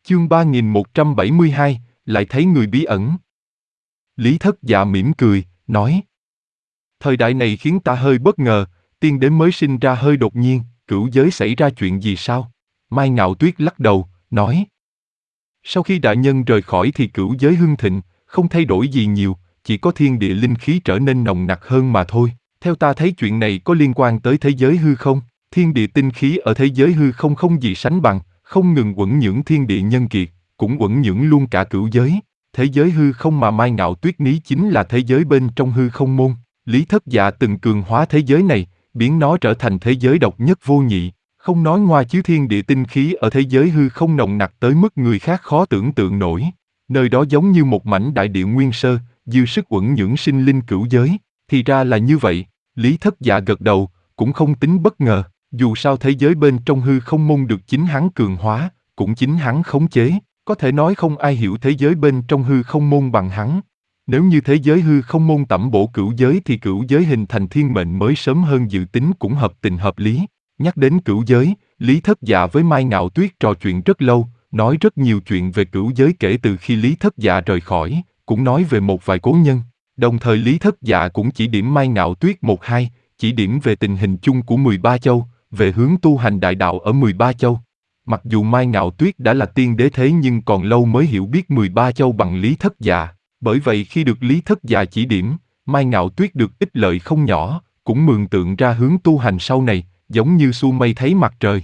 Chương 3172, lại thấy người bí ẩn. Lý Thất Dạ mỉm cười, nói. Thời đại này khiến ta hơi bất ngờ, tiên đế mới sinh ra hơi đột nhiên, cửu giới xảy ra chuyện gì sao? Mai Ngạo Tuyết lắc đầu, nói. Sau khi đại nhân rời khỏi thì cửu giới hưng thịnh, không thay đổi gì nhiều, chỉ có thiên địa linh khí trở nên nồng nặc hơn mà thôi. Theo ta thấy chuyện này có liên quan tới thế giới hư không, thiên địa tinh khí ở thế giới hư không không gì sánh bằng, không ngừng uẩn nhưỡng thiên địa nhân kiệt, cũng uẩn nhưỡng luôn cả cửu giới. Thế giới hư không mà Mai Ngạo Tuyết ní chính là thế giới bên trong hư không môn. Lý Thất Dạ từng cường hóa thế giới này, biến nó trở thành thế giới độc nhất vô nhị. Không nói ngoa chứ thiên địa tinh khí ở thế giới hư không nồng nặc tới mức người khác khó tưởng tượng nổi. Nơi đó giống như một mảnh đại địa nguyên sơ, dư sức uẩn nhưỡng sinh linh cửu giới. Thì ra là như vậy, Lý Thất Dạ gật đầu, cũng không tính bất ngờ. Dù sao thế giới bên trong hư không môn được chính hắn cường hóa, cũng chính hắn khống chế. Có thể nói không ai hiểu thế giới bên trong hư không môn bằng hắn. Nếu như thế giới hư không môn tẩm bổ cửu giới thì cửu giới hình thành thiên mệnh mới sớm hơn dự tính cũng hợp tình hợp lý. Nhắc đến cửu giới, Lý Thất Dạ với Mai Ngạo Tuyết trò chuyện rất lâu, nói rất nhiều chuyện về cửu giới kể từ khi Lý Thất Dạ rời khỏi, cũng nói về một vài cố nhân. Đồng thời Lý Thất Dạ cũng chỉ điểm Mai Ngạo Tuyết một hai, chỉ điểm về tình hình chung của 13 châu, về hướng tu hành đại đạo ở 13 châu. Mặc dù Mai Ngạo Tuyết đã là tiên đế thế nhưng còn lâu mới hiểu biết 13 châu bằng Lý Thất Dạ. Bởi vậy khi được Lý Thất Dạ chỉ điểm, Mai Ngạo Tuyết được ích lợi không nhỏ, cũng mường tượng ra hướng tu hành sau này, giống như xu mây thấy mặt trời.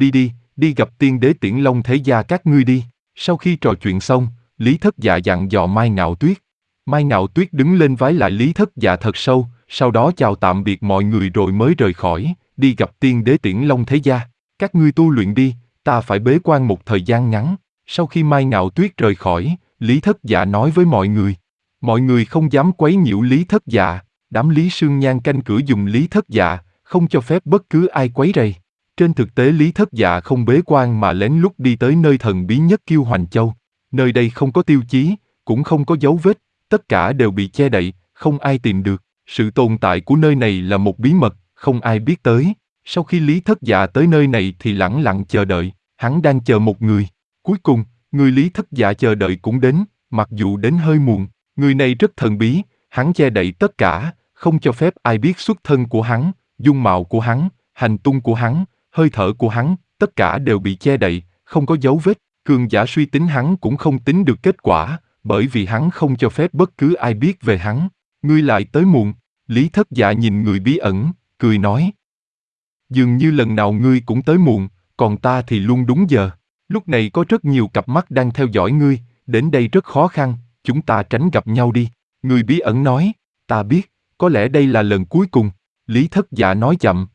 Đi gặp tiên đế Tiễn Long thế gia các ngươi đi. Sau khi trò chuyện xong, Lý Thất Dạ dặn dò Mai Ngạo Tuyết. Mai Ngạo Tuyết đứng lên vái lại Lý Thất Dạ thật sâu, sau đó chào tạm biệt mọi người rồi mới rời khỏi, đi gặp tiên đế Tiễn Long thế gia. Các ngươi tu luyện đi, ta phải bế quan một thời gian ngắn. Sau khi Mai Ngạo Tuyết rời khỏi, Lý Thất Dạ nói với mọi người. Mọi người không dám quấy nhiễu Lý Thất Dạ, đám Lý Sương Nhan canh cửa dùng Lý Thất Dạ, không cho phép bất cứ ai quấy rầy. Trên thực tế Lý Thất Dạ không bế quan mà lén lút đi tới nơi thần bí nhất Kiêu Hoành Châu. Nơi đây không có tiêu chí, cũng không có dấu vết, tất cả đều bị che đậy, không ai tìm được. Sự tồn tại của nơi này là một bí mật, không ai biết tới. Sau khi Lý Thất Dạ tới nơi này thì lẳng lặng chờ đợi, hắn đang chờ một người. Cuối cùng, người Lý Thất Dạ chờ đợi cũng đến, mặc dù đến hơi muộn. Người này rất thần bí, hắn che đậy tất cả, không cho phép ai biết xuất thân của hắn, dung mạo của hắn, hành tung của hắn, hơi thở của hắn, tất cả đều bị che đậy, không có dấu vết. Cường giả suy tính hắn cũng không tính được kết quả, bởi vì hắn không cho phép bất cứ ai biết về hắn. Ngươi lại tới muộn. Lý Thất Dạ nhìn người bí ẩn, cười nói. Dường như lần nào ngươi cũng tới muộn, còn ta thì luôn đúng giờ. Lúc này có rất nhiều cặp mắt đang theo dõi ngươi, đến đây rất khó khăn, chúng ta tránh gặp nhau đi. Người bí ẩn nói, ta biết, có lẽ đây là lần cuối cùng. Lý Thất Dạ nói chậm.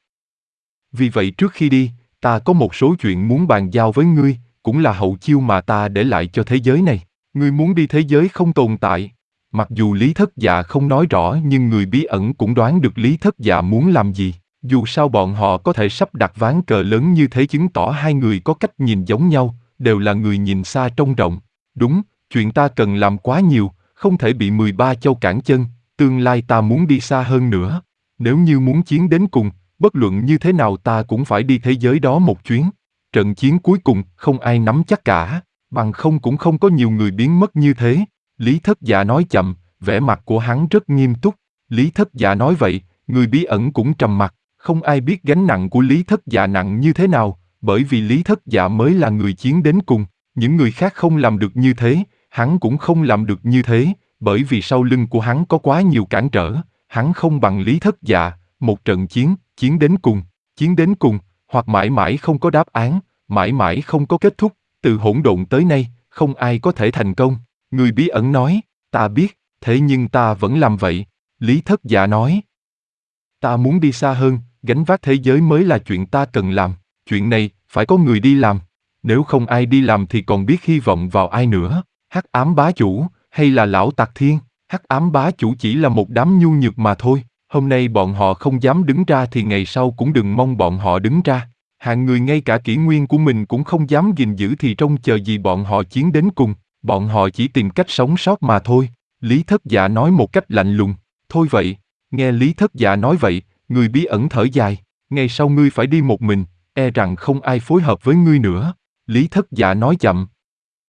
Vì vậy trước khi đi, ta có một số chuyện muốn bàn giao với ngươi, cũng là hậu chiêu mà ta để lại cho thế giới này. Ngươi muốn đi thế giới không tồn tại. Mặc dù Lý Thất Dạ không nói rõ nhưng người bí ẩn cũng đoán được Lý Thất Dạ muốn làm gì. Dù sao bọn họ có thể sắp đặt ván cờ lớn như thế chứng tỏ hai người có cách nhìn giống nhau, đều là người nhìn xa trông rộng. Đúng, chuyện ta cần làm quá nhiều, không thể bị 13 châu cản chân, tương lai ta muốn đi xa hơn nữa. Nếu như muốn chiến đến cùng, bất luận như thế nào ta cũng phải đi thế giới đó một chuyến. Trận chiến cuối cùng không ai nắm chắc cả, bằng không cũng không có nhiều người biến mất như thế. Lý Thất Dạ nói chậm, vẻ mặt của hắn rất nghiêm túc. Lý Thất Dạ nói vậy, người bí ẩn cũng trầm mặc. Không ai biết gánh nặng của Lý Thất Dạ nặng như thế nào, bởi vì Lý Thất Dạ mới là người chiến đến cùng. Những người khác không làm được như thế, hắn cũng không làm được như thế, bởi vì sau lưng của hắn có quá nhiều cản trở. Hắn không bằng Lý Thất Dạ, một trận chiến đến cùng, hoặc mãi mãi không có đáp án, mãi mãi không có kết thúc. Từ hỗn độn tới nay, không ai có thể thành công. Người bí ẩn nói, ta biết, thế nhưng ta vẫn làm vậy. Lý Thất Dạ nói, ta muốn đi xa hơn, gánh vác thế giới mới là chuyện ta cần làm. Chuyện này, phải có người đi làm. Nếu không ai đi làm thì còn biết hy vọng vào ai nữa. Hắc ám bá chủ, hay là lão Tạc Thiên? Hắc ám bá chủ chỉ là một đám nhu nhược mà thôi. Hôm nay bọn họ không dám đứng ra thì ngày sau cũng đừng mong bọn họ đứng ra. Hạng người ngay cả kỷ nguyên của mình cũng không dám gìn giữ thì trông chờ gì bọn họ chiến đến cùng. Bọn họ chỉ tìm cách sống sót mà thôi. Lý Thất Dạ nói một cách lạnh lùng. Thôi vậy. Nghe Lý Thất Dạ nói vậy, người bí ẩn thở dài. Ngày sau ngươi phải đi một mình, e rằng không ai phối hợp với ngươi nữa. Lý Thất Dạ nói chậm.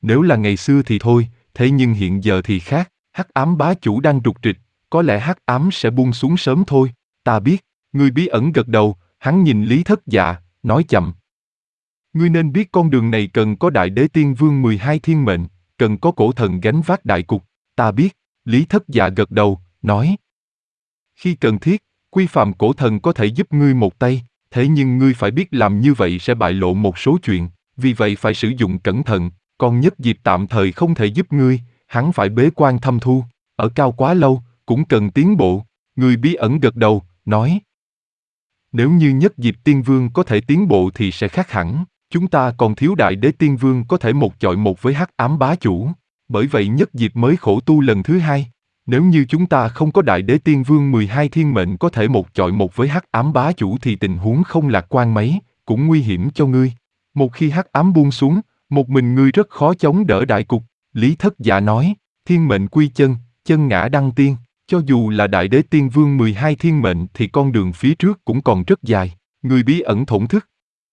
Nếu là ngày xưa thì thôi, thế nhưng hiện giờ thì khác, hắc ám bá chủ đang rục rịch, có lẽ hắc ám sẽ buông xuống sớm thôi, ta biết. Người bí ẩn gật đầu, hắn nhìn Lý Thất Dạ, nói chậm. Ngươi nên biết con đường này cần có Đại Đế Tiên Vương 12 thiên mệnh, cần có cổ thần gánh vác đại cục, ta biết. Lý Thất Dạ gật đầu, nói. Khi cần thiết, Quy Phàm cổ thần có thể giúp ngươi một tay, thế nhưng ngươi phải biết làm như vậy sẽ bại lộ một số chuyện, vì vậy phải sử dụng cẩn thận, còn Nhất Diệp tạm thời không thể giúp ngươi, hắn phải bế quan thâm thu, ở cao quá lâu, cũng cần tiến bộ. Người bí ẩn gật đầu, nói. Nếu như Nhất Diệp Tiên Vương có thể tiến bộ thì sẽ khác hẳn, chúng ta còn thiếu Đại Đế Tiên Vương có thể một chọi một với hắc ám bá chủ, bởi vậy Nhất Diệp mới khổ tu lần thứ hai. Nếu như chúng ta không có Đại Đế Tiên Vương 12 thiên mệnh có thể một chọi một với hắc ám bá chủ thì tình huống không lạc quan mấy, cũng nguy hiểm cho ngươi. Một khi hắc ám buông xuống, một mình ngươi rất khó chống đỡ đại cục. Lý Thất Dạ nói, thiên mệnh quy chân, chân ngã đăng tiên, cho dù là Đại Đế Tiên Vương 12 thiên mệnh thì con đường phía trước cũng còn rất dài. Người bí ẩn thổn thức.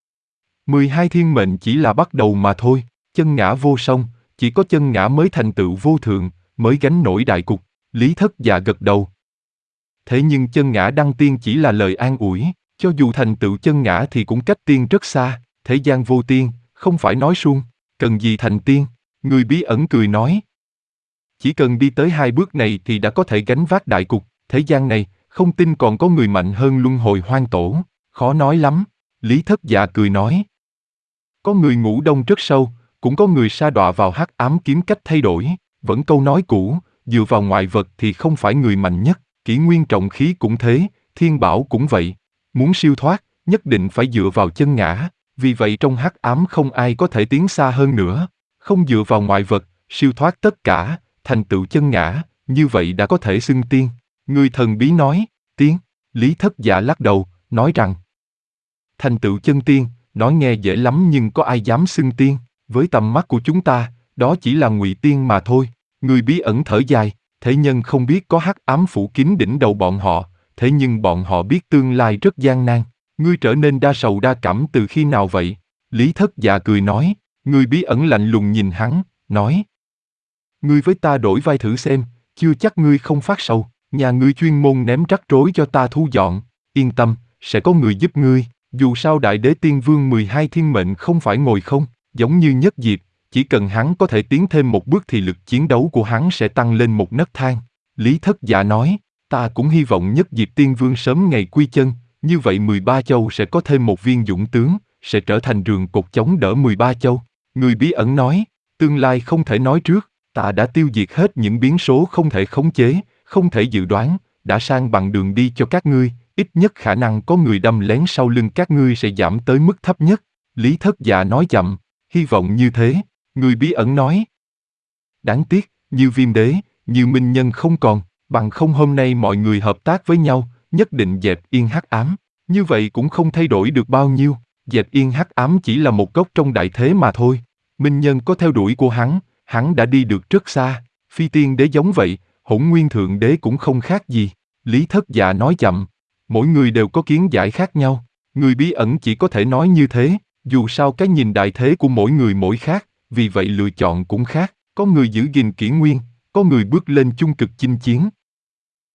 12 thiên mệnh chỉ là bắt đầu mà thôi, chân ngã vô song, chỉ có chân ngã mới thành tựu vô thượng, mới gánh nổi đại cục. Lý Thất Dạ gật đầu. Thế nhưng chân ngã đăng tiên chỉ là lời an ủi, cho dù thành tựu chân ngã thì cũng cách tiên rất xa, thế gian vô tiên, không phải nói suông, cần gì thành tiên, người bí ẩn cười nói. Chỉ cần đi tới 2 bước này thì đã có thể gánh vác đại cục, thế gian này, không tin còn có người mạnh hơn luân hồi hoang tổ, khó nói lắm. Lý Thất Dạ cười nói. Có người ngủ đông rất sâu, cũng có người sa đọa vào hắc ám kiếm cách thay đổi, vẫn câu nói cũ, dựa vào ngoại vật thì không phải người mạnh nhất, kỷ nguyên trọng khí cũng thế, thiên bảo cũng vậy. Muốn siêu thoát, nhất định phải dựa vào chân ngã, vì vậy trong hắc ám không ai có thể tiến xa hơn nữa. Không dựa vào ngoại vật, siêu thoát tất cả, thành tựu chân ngã, như vậy đã có thể xưng tiên. Người thần bí nói, tiên. Lý Thất Dạ lắc đầu, nói rằng thành tựu chân tiên, nói nghe dễ lắm nhưng có ai dám xưng tiên, với tầm mắt của chúng ta, đó chỉ là ngụy tiên mà thôi. Người bí ẩn thở dài, thế nhân không biết có hắc ám phủ kín đỉnh đầu bọn họ, thế nhưng bọn họ biết tương lai rất gian nan. Ngươi trở nên đa sầu đa cảm từ khi nào vậy? Lý Thất Dạ cười nói, người bí ẩn lạnh lùng nhìn hắn, nói. Ngươi với ta đổi vai thử xem, chưa chắc ngươi không phát sầu, nhà ngươi chuyên môn ném rắc rối cho ta thu dọn, yên tâm, sẽ có người giúp ngươi, dù sao Đại Đế Tiên Vương 12 thiên mệnh không phải ngồi không, giống như Nhất Diệp, chỉ cần hắn có thể tiến thêm một bước thì lực chiến đấu của hắn sẽ tăng lên một nấc thang. Lý Thất Dạ nói, ta cũng hy vọng Nhất Diệp Tiên Vương sớm ngày quy chân, như vậy 13 châu sẽ có thêm một viên dũng tướng, sẽ trở thành rường cột chống đỡ 13 châu. Người bí ẩn nói, tương lai không thể nói trước, ta đã tiêu diệt hết những biến số không thể khống chế, không thể dự đoán, đã sang bằng đường đi cho các ngươi, ít nhất khả năng có người đâm lén sau lưng các ngươi sẽ giảm tới mức thấp nhất. Lý Thất Dạ nói chậm, hy vọng như thế. Người bí ẩn nói. Đáng tiếc, như Viêm Đế, như Minh Nhân không còn, bằng không hôm nay mọi người hợp tác với nhau, nhất định dẹp yên hắc ám. Như vậy cũng không thay đổi được bao nhiêu, dẹp yên hắc ám chỉ là một góc trong đại thế mà thôi. Minh Nhân có theo đuổi của hắn đã đi được rất xa, Phi Tiên Đế giống vậy, Hỗn Nguyên Thượng Đế cũng không khác gì. Lý Thất Dạ nói chậm, mỗi người đều có kiến giải khác nhau, người bí ẩn chỉ có thể nói như thế, dù sao cái nhìn đại thế của mỗi người mỗi khác, vì vậy lựa chọn cũng khác, có người giữ gìn kỷ nguyên, có người bước lên chung cực chinh chiến,